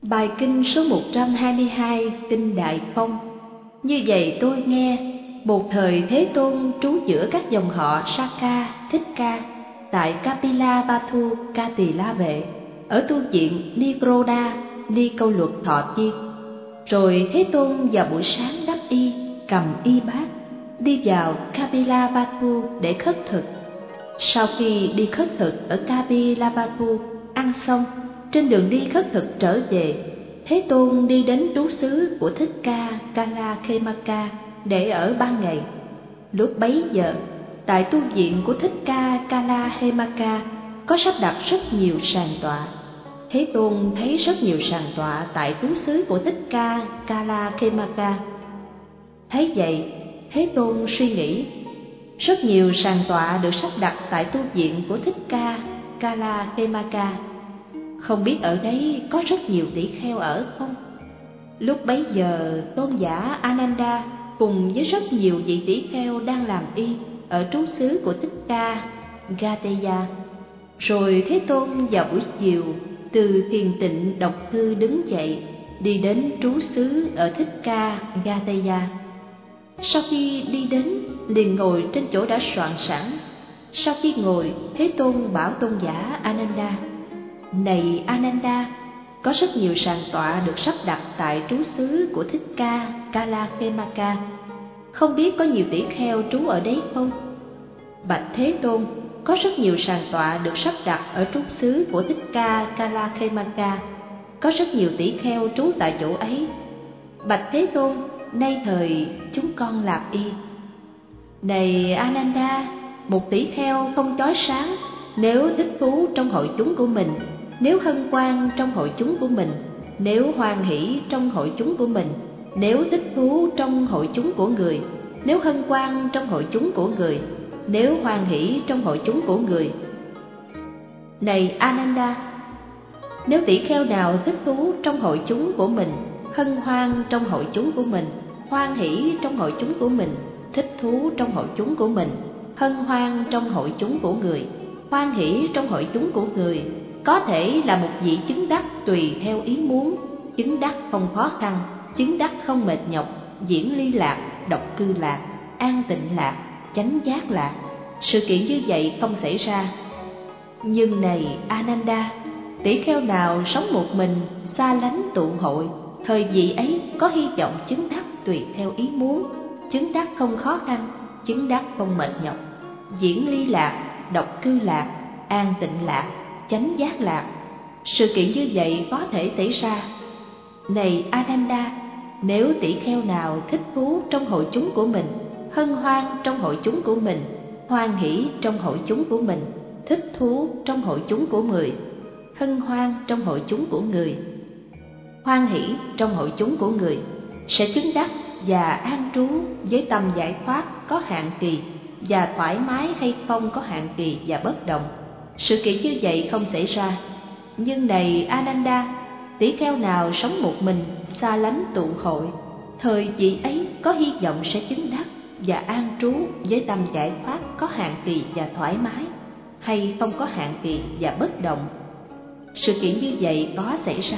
Bài kinh số 122, kinh Đại Phong. Như vậy tôi nghe, một thời Thế Tôn trú giữa các dòng họ Saka, Thích Ca tại Kapilavatthu Ca Tỳ La Vệ, ở tu viện Nikroda, Ni Câu Luật Thọ Tiên. Rồi Thế Tôn vào buổi sáng đắp y, cầm y bát, đi vào Kapilavatthu để khất thực. Sau khi đi khất thực ở Kapilavatthu, ăn xong, trên đường đi khất thực trở về, Thế Tôn đi đến trú xứ của Thích Ca Kalakhemaka để ở 3 ngày. Lúc bấy giờ, tại tu viện của Thích Ca Kalakhemaka có sắp đặt rất nhiều sàn tọa. Thế Tôn thấy rất nhiều sàn tọa tại trú xứ của Thích Ca Kalakhemaka. Thấy vậy, Thế Tôn suy nghĩ, rất nhiều sàn tọa được sắp đặt tại tu viện của Thích Ca Kalakhemaka, không biết ở đấy có rất nhiều tỷ kheo ở không? Lúc bấy giờ, tôn giả Ananda cùng với rất nhiều vị tỷ kheo đang làm y ở trú xứ của Thích Ca Gateya. Rồi Thế Tôn vào buổi chiều từ thiền tịnh độc thư đứng dậy, đi đến trú xứ ở Thích Ca Gateya. Sau khi đi đến, liền ngồi trên chỗ đã soạn sẵn. Sau khi ngồi, Thế Tôn bảo tôn giả Ananda: Này Ananda, có rất nhiều sàn tọa được sắp đặt tại trú xứ của Thích Ca Kalakhemaka, không biết có nhiều tỷ kheo trú ở đấy không? Bạch Thế Tôn, có rất nhiều sàn tọa được sắp đặt ở trú xứ của Thích Ca Kalakhemaka, có rất nhiều tỷ kheo trú tại chỗ ấy. Bạch Thế Tôn, nay thời chúng con làm y. Này Ananda, một tỷ kheo không chói sáng, nếu thích thú trong hội chúng của mình, nếu hân hoan trong hội chúng của mình, nếu hoan hỷ trong hội chúng của mình, nếu thích thú trong hội chúng của người, nếu hân hoan trong hội chúng của người, nếu hoan hỷ trong hội chúng của người. Này Ananda, nếu tỷ kheo nào thích thú trong hội chúng của mình, hân hoan trong hội chúng của mình, hoan hỷ trong hội chúng của mình, thích thú trong hội chúng của mình, hân hoan trong hội chúng của người, hoan hỷ trong hội chúng của người, có thể là một vị chứng đắc tùy theo ý muốn, chứng đắc không khó khăn, chứng đắc không mệt nhọc, diễn ly lạc, độc cư lạc, an tịnh lạc, chánh giác lạc. Sự kiện như vậy không xảy ra. Nhưng này Ananda, tỷ kheo nào sống một mình, xa lánh tụ hội, thời vị ấy có hy vọng chứng đắc tùy theo ý muốn, chứng đắc không khó khăn, chứng đắc không mệt nhọc, diễn ly lạc, độc cư lạc, an tịnh lạc, chánh giác lạc. Sự kiện như vậy có thể xảy ra. Này Ananda, nếu tỷ kheo nào thích thú trong hội chúng của mình, hân hoan trong hội chúng của mình, hoan hỷ trong hội chúng của mình, thích thú trong hội chúng của người, hân hoan trong hội chúng của người, hoan hỷ trong hội chúng của người, sẽ chứng đắc và an trú với tâm giải thoát có hạn kỳ, và thoải mái hay không có hạn kỳ và bất động. Sự kiện như vậy không xảy ra. Nhưng này Ananda, tỷ kheo nào sống một mình, xa lánh tụ hội, thời vị ấy có hy vọng sẽ chứng đắc và an trú với tâm giải thoát có hạn kỳ và thoải mái, hay không có hạn kỳ và bất động. Sự kiện như vậy có xảy ra.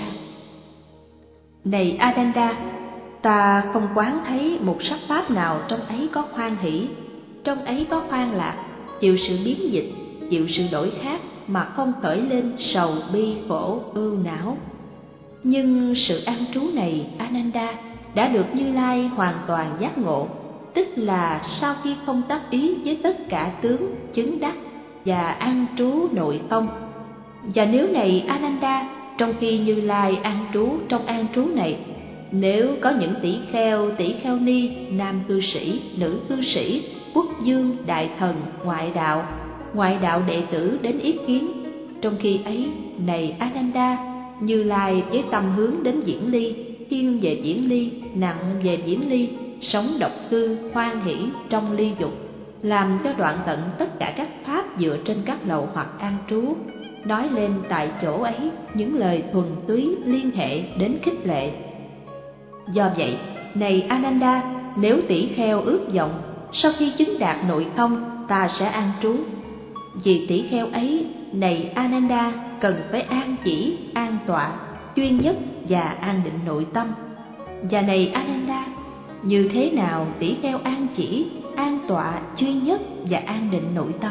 Này Ananda, ta không quán thấy một sắc pháp nào trong ấy có hoan hỷ, trong ấy có hoan lạc, chịu sự biến dịch, chịu sự đổi khác, mà không khởi lên sầu bi khổ ưu não. Nhưng sự an trú này, Ananda, đã được Như Lai hoàn toàn giác ngộ, tức là sau khi không tác ý với tất cả tướng, chứng đắc và an trú nội không. Và nếu này Ananda, trong khi Như Lai an trú trong an trú này, nếu có những tỷ kheo ni, nam cư sĩ, nữ cư sĩ, quốc dương, đại thần, ngoại đạo đệ tử đến ý kiến, trong khi ấy, này Ananda, Như Lai với tâm hướng đến diễn ly, thiên về diễn ly, nặng về diễn ly, sống độc cư, hoan hỷ trong ly dục, làm cho đoạn tận tất cả các pháp dựa trên các lầu hoặc an trú, nói lên tại chỗ ấy những lời thuần túy liên hệ đến khích lệ. Do vậy, này Ananda, nếu tỷ kheo ước vọng, sau khi chứng đạt nội không, ta sẽ an trú. Vì tỷ kheo ấy, này Ananda, cần phải an chỉ, an tọa, chuyên nhất và an định nội tâm. Và này Ananda, như thế nào tỷ kheo an chỉ, an tọa, chuyên nhất và an định nội tâm?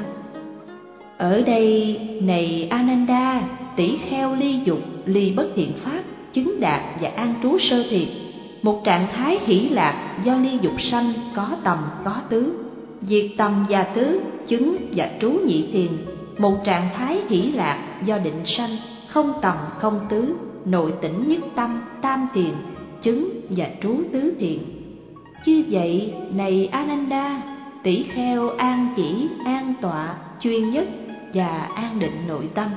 Ở đây, này Ananda, tỷ kheo ly dục, ly bất thiện pháp, chứng đạt và an trú sơ thiệt, một trạng thái hỷ lạc do ly dục sanh, có tầm có tứ, diệt tầm và tứ, chứng và trú nhị thiền, một trạng thái hỷ lạc do định sanh, không tầm không tứ, nội tỉnh nhất tâm, tam thiền, chứng và trú tứ thiền. Như vậy, này Ananda, tỷ kheo an chỉ, an tọa, chuyên nhất và an định nội tâm.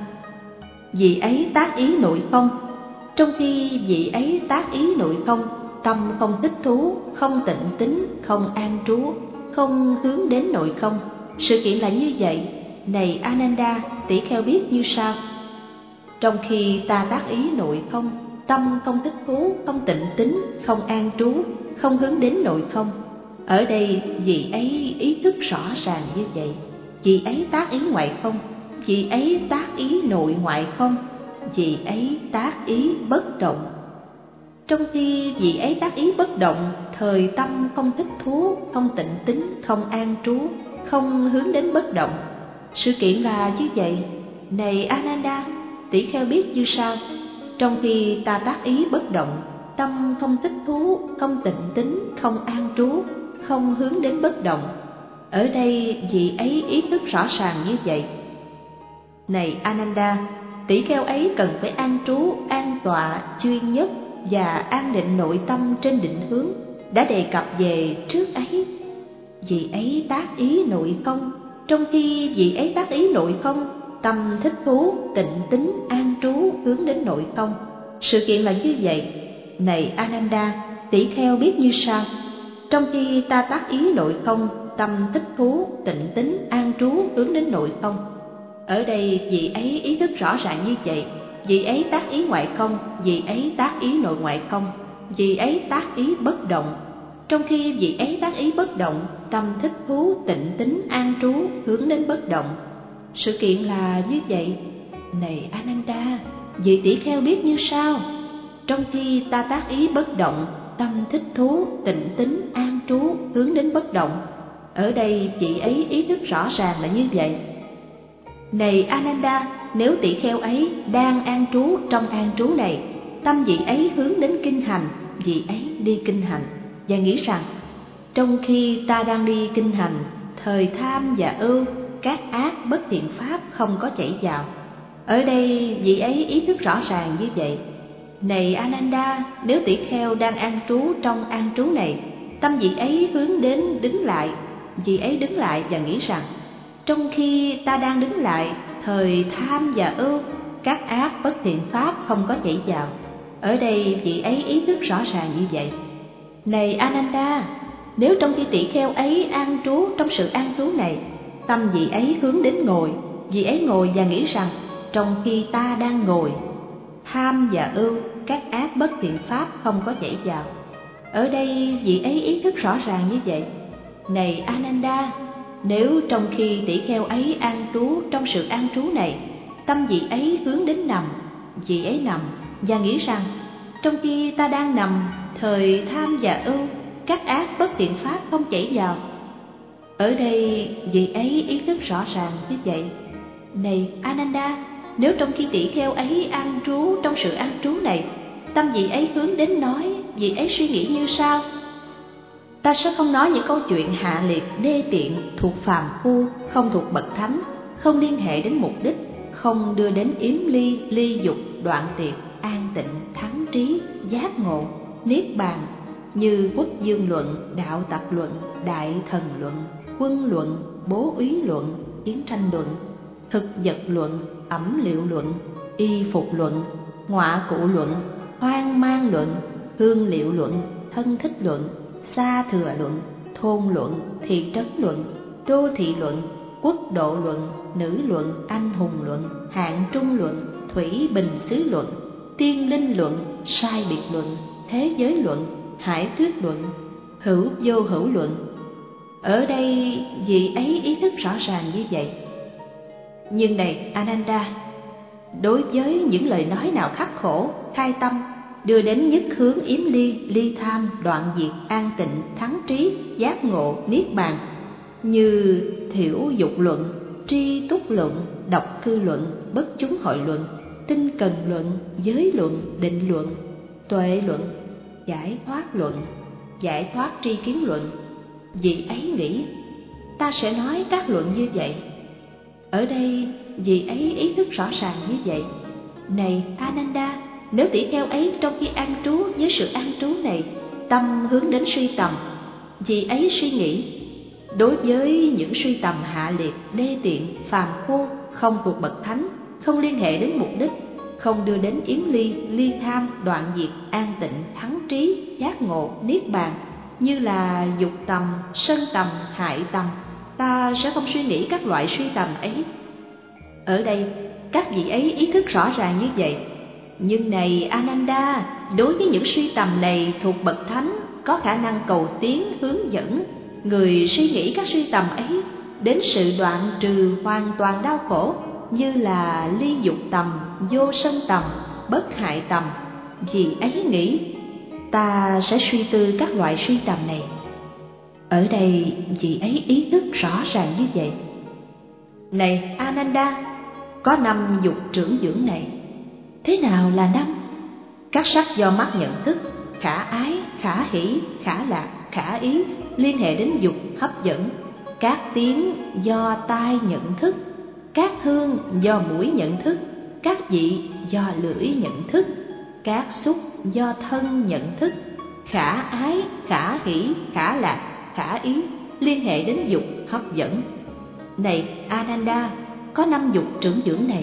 Vị ấy tác ý nội không, trong khi vị ấy tác ý nội không, tâm không thích thú, không tịnh tính, không an trú, không hướng đến nội không. Sự kiện là như vậy, này Ananda, tỷ kheo biết như sau. Trong khi ta tác ý nội không, tâm không thích thú, không tịnh tính, không an trú, không hướng đến nội không. Ở đây vị ấy ý thức rõ ràng như vậy. Vị ấy tác ý ngoại không, vị ấy tác ý nội ngoại không, vị ấy tác ý bất động. Trong khi vị ấy tác ý bất động, thời tâm không thích thú, không tịnh tính, không an trú, không hướng đến bất động. Sự kiện là như vậy, này Ananda, tỷ kheo biết như sau. Trong khi ta tác ý bất động, tâm không thích thú, không tịnh tính, không an trú, không hướng đến bất động. Ở đây vị ấy ý thức rõ ràng như vậy. Này Ananda, tỷ kheo ấy cần phải an trú, an tọa, chuyên nhất và an định nội tâm trên định hướng đã đề cập về trước ấy. Vị ấy tác ý nội không, trong khi vị ấy tác ý nội không, tâm thích thú, tịnh tính, an trú, hướng đến nội không. Sự kiện là như vậy, này Ananda, tỷ kheo biết như sau. Trong khi ta tác ý nội không, tâm thích thú, tịnh tính, an trú, hướng đến nội không. Ở đây vị ấy ý thức rõ ràng như vậy. Vị ấy tác ý ngoại không, vị ấy tác ý nội ngoại không, vị ấy tác ý bất động. Trong khi vị ấy tác ý bất động, tâm thích thú, tịnh tính, an trú, hướng đến bất động. Sự kiện là như vậy, này Ananda, vị tỷ kheo biết như sau. Trong khi ta tác ý bất động, tâm thích thú, tịnh tính, an trú, hướng đến bất động. Ở đây vị ấy ý thức rõ ràng là như vậy. Này Ananda, nếu tỷ kheo ấy đang an trú trong an trú này, tâm vị ấy hướng đến kinh hành, vị ấy đi kinh hành và nghĩ rằng trong khi ta đang đi kinh hành, thời tham và ưu, các ác bất thiện pháp không có chảy vào. Ở đây vị ấy ý thức rõ ràng như vậy. Này Ananda, nếu tỷ kheo đang an trú trong an trú này, tâm vị ấy hướng đến đứng lại, vị ấy đứng lại và nghĩ rằng trong khi ta đang đứng lại, thời tham và ưu, các ác bất thiện pháp không có chảy vào. Ở đây vị ấy ý thức rõ ràng như vậy. Này Ananda, nếu trong khi tỷ kheo ấy an trú trong sự an trú này, tâm vị ấy hướng đến ngồi, vị ấy ngồi và nghĩ rằng trong khi ta đang ngồi, tham và ưu, các ác bất thiện pháp không có chảy vào. Ở đây vị ấy ý thức rõ ràng như vậy. Này Ananda, nếu trong khi tỷ kheo ấy an trú trong sự an trú này, tâm vị ấy hướng đến nằm, vị ấy nằm và nghĩ rằng trong khi ta đang nằm, thời tham và ưu, các ác bất thiện pháp không chảy vào. Ở đây vị ấy ý thức rõ ràng như vậy. Này Ananda, nếu trong khi tỷ kheo ấy an trú trong sự an trú này, tâm vị ấy hướng đến nói, vị ấy suy nghĩ như sau. Ta sẽ không nói những câu chuyện hạ liệt, đê tiện, thuộc phàm phu, không thuộc bậc thánh, không liên hệ đến mục đích, không đưa đến yếm ly, ly dục, đoạn tiệt, an tịnh, thắng trí, giác ngộ, niết bàn, như Quốc Dương luận, Đạo tập luận, Đại thần luận, Quân luận, Bố úy luận, Chiến tranh luận, Thực vật luận, Ẩm liệu luận, Y phục luận, Ngọa cụ luận, Hoang mang luận, Hương liệu luận, Thân thích luận, Xa thừa luận, Thôn luận, Thị trấn luận, Đô thị luận, Quốc độ luận, Nữ luận, Anh hùng luận, Hạng trung luận, Thủy bình xứ luận, Tiên linh luận, Sai biệt luận, Thế giới luận, Hải thuyết luận, Hữu vô hữu luận. Ở đây vị ấy ý thức rõ ràng như vậy. Nhưng này Ananda, Đối với những lời nói nào khắc khổ, khai tâm, đưa đến nhất hướng yếm ly, ly tham, đoạn diệt, an tịnh, thắng trí, giác ngộ, niết bàn, như thiểu dục luận, tri túc luận, độc cư luận, bất chúng hội luận, tinh cần luận, giới luận, định luận, tuệ luận, giải thoát luận, giải thoát tri kiến luận, vị ấy nghĩ ta sẽ nói các luận như vậy. Ở đây vị ấy ý thức rõ ràng như vậy. Này Ananda, nếu tỷ kheo ấy trong khi an trú với sự an trú này, tâm hướng đến suy tầm, vị ấy suy nghĩ đối với những suy tầm hạ liệt, đê tiện, phàm phu, không thuộc bậc thánh, không liên hệ đến mục đích, không đưa đến yếm ly, ly tham, đoạn diệt, an tịnh, thắng trí, giác ngộ, niết bàn, như là dục tầm, sân tầm, hại tầm, ta sẽ không suy nghĩ các loại suy tầm ấy. Ở đây các vị ấy ý thức rõ ràng như vậy. Nhưng này Ananda, đối với những suy tầm này thuộc bậc thánh, có khả năng cầu tiến hướng dẫn người suy nghĩ các suy tầm ấy đến sự đoạn trừ hoàn toàn đau khổ, như là ly dục tầm, vô sân tầm, bất hại tầm. Vì ấy nghĩ ta sẽ suy tư các loại suy tầm này. Ở đây vị ấy ý thức rõ ràng như vậy. Này Ananda, có 5 dục trưởng dưỡng này. Thế nào là 5? Các sắc do mắt nhận thức, khả ái, khả hỷ, khả lạc, khả ý, liên hệ đến dục hấp dẫn. Các tiếng do tai nhận thức, các hương do mũi nhận thức, các vị do lưỡi nhận thức, các xúc do thân nhận thức. Khả ái, khả hỷ, khả lạc, khả ý, liên hệ đến dục hấp dẫn. Này Ananda, có 5 dục trưởng dưỡng này.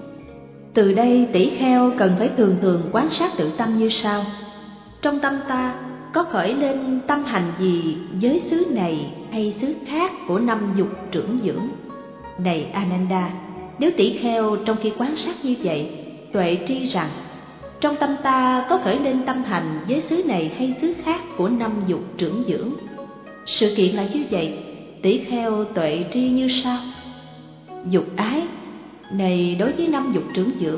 Từ đây tỷ kheo cần phải thường thường quan sát tự tâm như sau. Trong tâm ta có khởi lên tâm hành gì với xứ này hay xứ khác của 5 dục trưởng dưỡng? Này Ananda, nếu tỷ kheo trong khi quan sát như vậy, tuệ tri rằng trong tâm ta có khởi lên tâm hành với xứ này hay xứ khác của 5 dục trưởng dưỡng. Sự kiện là như vậy, tỷ kheo tuệ tri như sau. Dục ái này đối với 5 dục trưởng dưỡng,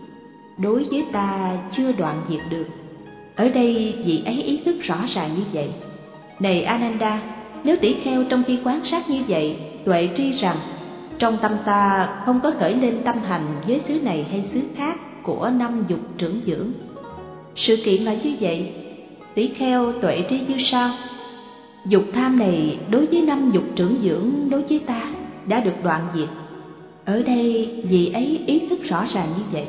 đối với ta chưa đoạn diệt được. Ở đây vị ấy ý thức rõ ràng như vậy. Này Ananda, nếu tỷ kheo trong khi quan sát như vậy, tuệ tri rằng trong tâm ta không có khởi lên tâm hành với xứ này hay xứ khác của 5 dục trưởng dưỡng. Sự kiện là như vậy, tỷ kheo tuệ tri như sau. Dục tham này đối với 5 dục trưởng dưỡng đối với ta đã được đoạn diệt. Ở đây vị ấy ý thức rõ ràng như vậy.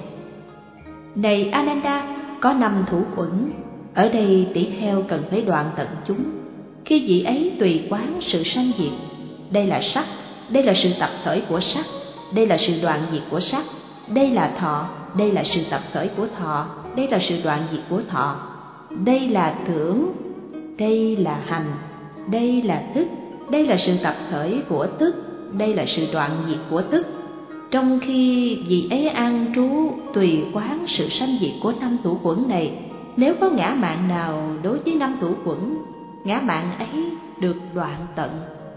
Này Ananda, có 5 thủ uẩn. Ở đây tỷ kheo cần phải đoạn tận chúng. Khi vị ấy tùy quán sự sanh diệt, đây là sắc, đây là sự tập khởi của sắc, đây là sự đoạn diệt của sắc, đây là thọ, đây là sự tập khởi của thọ, đây là sự đoạn diệt của thọ, đây là tưởng, đây là hành, đây là thức, đây là sự tập khởi của thức, đây là sự đoạn diệt của thức. Trong khi vị ấy an trú tùy quán sự sanh diệt của 5 thủ uẩn này, nếu có ngã mạn nào đối với 5 thủ uẩn, ngã mạn ấy được đoạn tận.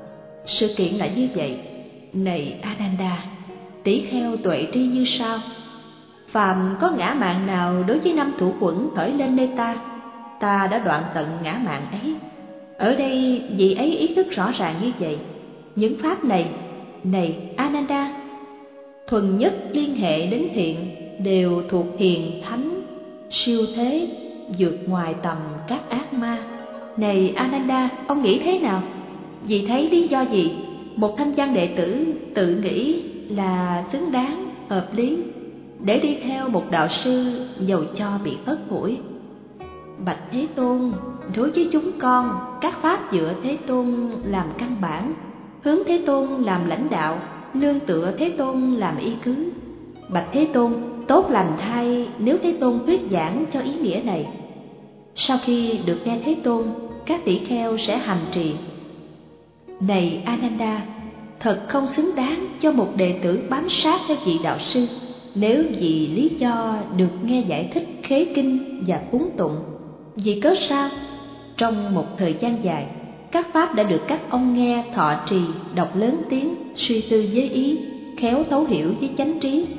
Sự kiện là như vậy. Này Ananda, tỷ kheo tuệ tri như sau. Phàm có ngã mạn nào đối với 5 thủ uẩn khởi lên nơi ta, ta đã đoạn tận ngã mạn ấy. Ở đây vị ấy ý thức rõ ràng như vậy. Những pháp này, này Ananda, thuần nhất liên hệ đến thiện, đều thuộc hiền thánh, siêu thế, vượt ngoài tầm các ác ma. Này Ananda, ông nghĩ thế nào? Vì thấy lý do gì một thanh văn đệ tử tự nghĩ là xứng đáng, hợp lý để đi theo một đạo sư dầu cho bị ớt mũi? Bạch Thế Tôn, đối với chúng con, các pháp dựa Thế Tôn làm căn bản, hướng Thế Tôn làm lãnh đạo, nương tựa Thế Tôn làm y cứ. Bạch Thế Tôn, tốt lành thay nếu Thế Tôn thuyết giảng cho ý nghĩa này. Sau khi được nghe Thế Tôn, các tỷ kheo sẽ hành trì. Này Ananda, thật không xứng đáng cho một đệ tử bám sát theo vị đạo sư, nếu vì lý do được nghe giải thích khế kinh và cúng tụng. Vì cớ sao? Trong một thời gian dài, các pháp đã được các ông nghe thọ trì, đọc lớn tiếng, suy tư với ý, khéo thấu hiểu với chánh trí.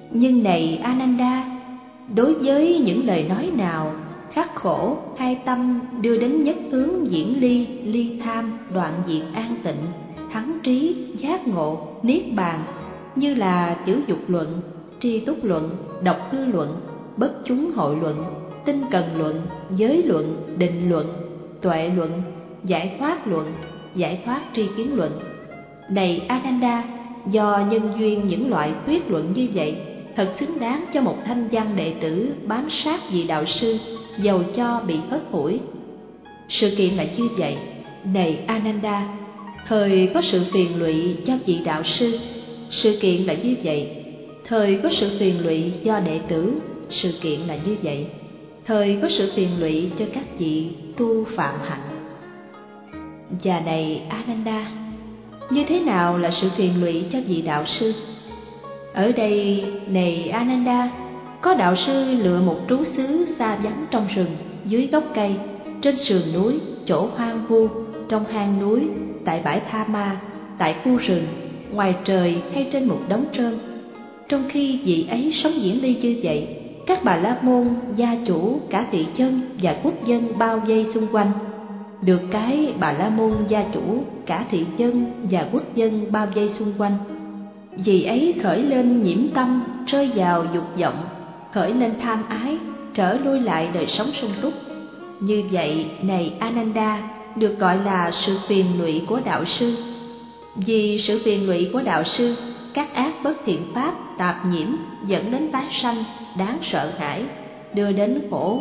Nhưng này Ananda, đối với những lời nói nào khắc khổ hai tâm đưa đến nhất hướng diễn ly, ly tham, đoạn diệt an tịnh, thắng trí, giác ngộ, niết bàn, như là tiểu dục luận, tri túc luận, độc cư luận, bất chúng hội luận, tinh cần luận, giới luận, định luận, tuệ luận, giải thoát luận, giải thoát tri kiến luận. Này Ananda, do nhân duyên những loại thuyết luận như vậy, thật xứng đáng cho một thanh văn đệ tử bám sát vị đạo sư, dầu cho bị hất hủi. Sự kiện là như vậy. Này Ananda, thời có sự phiền lụy cho vị đạo sư, sự kiện là như vậy. Thời có sự phiền lụy do đệ tử, sự kiện là như vậy. Thời có sự phiền lụy cho các vị tu phạm hạnh. Và này Ananda, như thế nào là sự phiền lụy cho vị đạo sư? Ở đây, này Ananda, có đạo sư lựa một trú xứ xa vắng trong rừng, dưới gốc cây, trên sườn núi, chỗ hoang vu, trong hang núi, tại bãi Tha Ma, tại khu rừng, ngoài trời hay trên một đống trơn. Trong khi vị ấy sống diễn ly như vậy, các bà la môn, gia chủ, cả thị dân và quốc dân bao vây xung quanh. Được cái bà la môn, gia chủ, cả thị dân và quốc dân bao vây xung quanh, vì ấy khởi lên nhiễm tâm, rơi vào dục vọng, khởi lên tham ái, trở lui lại đời sống sung túc. Như vậy, này Ananda, được gọi là sự phiền lụy của đạo sư. Vì sự phiền lụy của đạo sư, các ác bất thiện pháp, tạp nhiễm dẫn đến tái sanh, đáng sợ hãi, đưa đến khổ.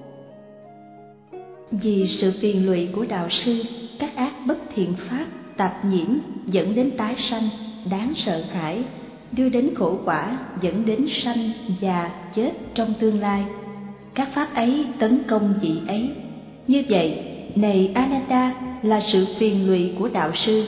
Vì sự phiền lụy của đạo sư, các ác bất thiện pháp, tạp nhiễm dẫn đến tái sanh, đáng sợ hãi, đưa đến khổ quả, dẫn đến sanh, già, chết trong tương lai. Các pháp ấy tấn công vị ấy. Như vậy, này Ananda, là sự phiền lụy của đạo sư.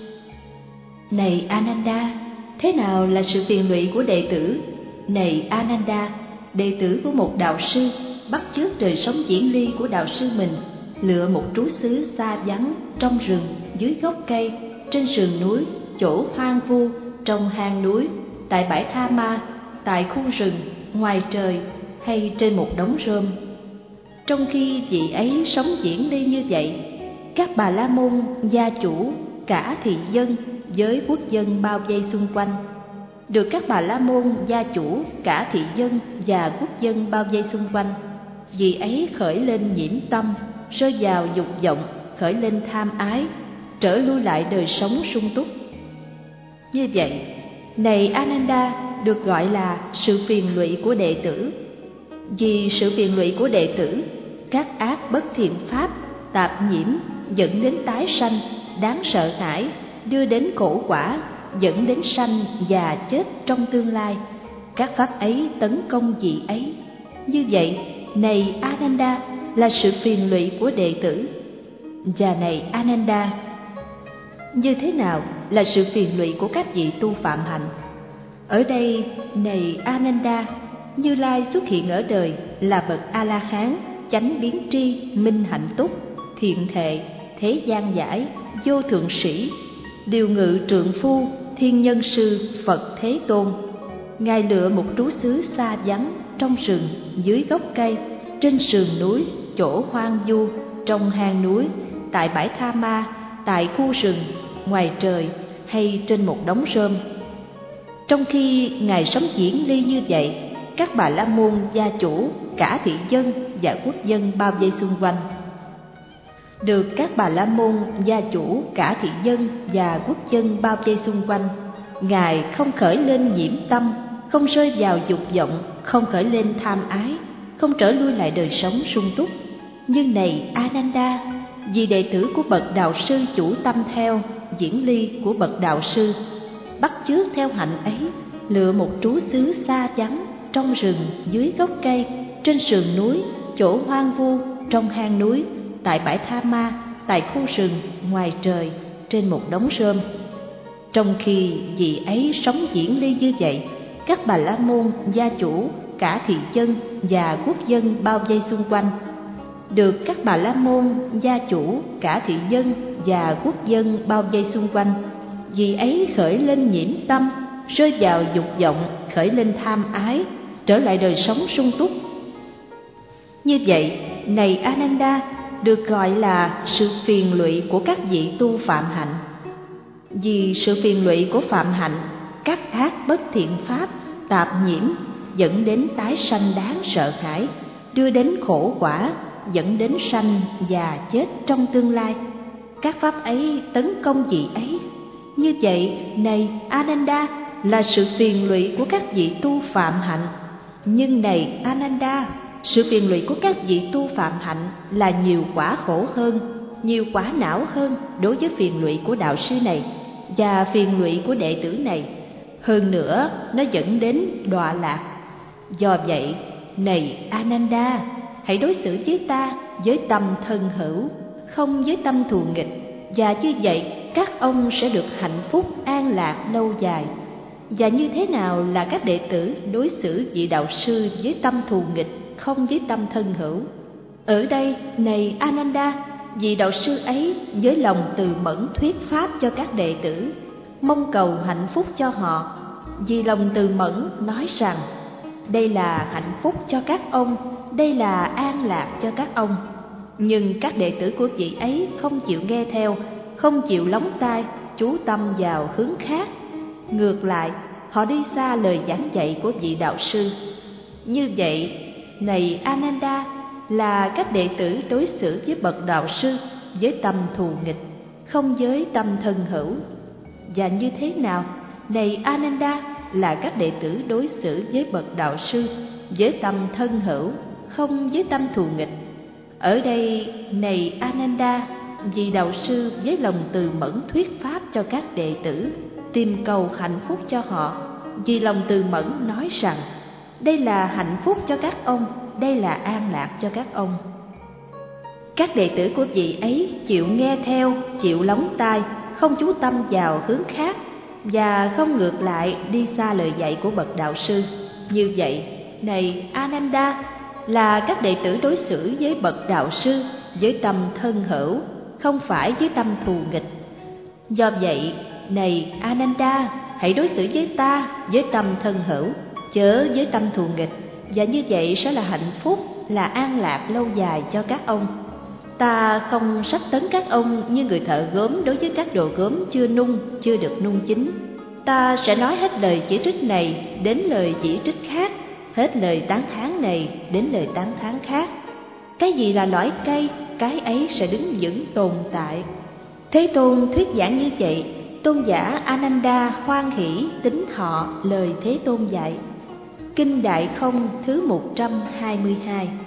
Này Ananda, thế nào là sự phiền lụy của đệ tử? Này Ananda, đệ tử của một đạo sư bắt chước đời sống diễn ly của đạo sư mình, lựa một trú xứ xa vắng, trong rừng, dưới gốc cây, trên sườn núi, chỗ hoang vu, trong hang núi, tại bãi Tha Ma, tại khu rừng, ngoài trời hay trên một đống rơm. Trong khi vị ấy sống diễn ly như vậy, các bà la môn, gia chủ, cả thị dân với quốc dân bao vây xung quanh. Được các bà la môn, gia chủ, cả thị dân và quốc dân bao vây xung quanh, vị ấy khởi lên nhiễm tâm, rơi vào dục vọng, khởi lên tham ái, trở lui lại đời sống sung túc. Như vậy, này Ananda, được gọi là sự phiền lụy của đệ tử. Vì sự phiền lụy của đệ tử, các ác bất thiện pháp, tạp nhiễm dẫn đến tái sanh, đáng sợ hãi, đưa đến khổ quả, dẫn đến sanh và chết trong tương lai. Các pháp ấy tấn công vị ấy. Như vậy, này Ananda, là sự phiền lụy của đệ tử. Và này Ananda, như thế nào là sự phiền lụy của các vị tu phạm hạnh? Ở đây, này Ananda, Như Lai xuất hiện ở đời là bậc A-la-hán, chánh biến tri, minh hạnh túc, thiện thệ, thế gian giải, vô thượng sĩ, điều ngự trượng phu, thiên nhân sư, Phật Thế Tôn. Ngài lựa một trú xứ xa vắng, trong rừng, dưới gốc cây, trên sườn núi, chỗ hoang vu, trong hang núi, tại bãi Tha Ma, tại khu rừng, ngoài trời hay trên một đống rơm. Trong khi Ngài sống diễn ly như vậy, các bà la môn, gia chủ, cả thị dân và quốc dân bao vây xung quanh. Được các bà la môn, gia chủ, cả thị dân và quốc dân bao vây xung quanh, Ngài không khởi lên nhiễm tâm, không rơi vào dục vọng, không khởi lên tham ái, không trở lui lại đời sống sung túc. Nhưng này Ananda, vì đệ tử của bậc đạo sư chủ tâm theo diễn ly của bậc đạo sư, bắt chước theo hạnh ấy, lựa một trú xứ xa vắng, trong rừng, dưới gốc cây, trên sườn núi, chỗ hoang vu, trong hang núi, tại bãi Tha Ma, tại khu rừng, ngoài trời, trên một đống rơm. Trong khi vị ấy sống diễn ly như vậy, các bà la môn, gia chủ, cả thị dân và quốc dân bao vây xung quanh. Được các bà la môn, gia chủ, cả thị dân và quốc dân bao vây xung quanh, vị ấy khởi lên nhiễm tâm, rơi vào dục vọng, khởi lên tham ái, trở lại đời sống sung túc. Như vậy, này Ananda, được gọi là sự phiền lụy của các vị tu phạm hạnh. Vì sự phiền lụy của phạm hạnh, các ác bất thiện pháp, tạp nhiễm dẫn đến tái sanh đáng sợ hãi, đưa đến khổ quả, dẫn đến sanh và chết trong tương lai. Các pháp ấy tấn công vị ấy. Như vậy, này Ananda, là sự phiền lụy của các vị tu phạm hạnh. Nhưng này Ananda, sự phiền lụy của các vị tu phạm hạnh là nhiều quả khổ hơn, nhiều quả não hơn đối với phiền lụy của đạo sư này và phiền lụy của đệ tử này. Hơn nữa, nó dẫn đến đọa lạc. Do vậy, này Ananda, hãy đối xử với ta với tâm thân hữu, không với tâm thù nghịch, và như vậy các ông sẽ được hạnh phúc an lạc lâu dài. Và như thế nào là các đệ tử đối xử vị đạo sư với tâm thù nghịch, không với tâm thân hữu? Ở đây, này Ananda, vị đạo sư ấy với lòng từ mẫn thuyết pháp cho các đệ tử, mong cầu hạnh phúc cho họ. Vì lòng từ mẫn nói rằng, đây là hạnh phúc cho các ông, đây là an lạc cho các ông. Nhưng các đệ tử của vị ấy không chịu nghe theo, không chịu lóng tai, chú tâm vào hướng khác. Ngược lại, họ đi xa lời giảng dạy của vị đạo sư. Như vậy, này Ananda, là các đệ tử đối xử với bậc đạo sư với tâm thù nghịch, không với tâm thân hữu. Và như thế nào, này Ananda, là các đệ tử đối xử với bậc đạo sư với tâm thân hữu, không với tâm thù nghịch? Ở đây, này Ananda, vị đạo sư với lòng từ mẫn thuyết pháp cho các đệ tử, tìm cầu hạnh phúc cho họ. Vì lòng từ mẫn nói rằng, đây là hạnh phúc cho các ông, đây là an lạc cho các ông. Các đệ tử của vị ấy chịu nghe theo, chịu lóng tai, không chú tâm vào hướng khác, và không ngược lại đi xa lời dạy của bậc đạo sư. Như vậy, này Ananda, là các đệ tử đối xử với bậc đạo sư với tâm thân hữu, không phải với tâm thù nghịch. Do vậy, này Ananda, hãy đối xử với ta với tâm thân hữu, chớ với tâm thù nghịch, và như vậy sẽ là hạnh phúc, là an lạc lâu dài cho các ông. Ta không sách tấn các ông như người thợ gốm đối với các đồ gốm chưa nung, chưa được nung chín. Ta sẽ nói hết lời chỉ trích này đến lời chỉ trích khác, hết lời tán thán này đến lời tán thán khác. Cái gì là lõi cây, cái ấy sẽ đứng vững tồn tại. Thế Tôn thuyết giảng như vậy, tôn giả Ananda hoan hỷ tín thọ lời Thế Tôn dạy. Kinh Đại Không thứ 122.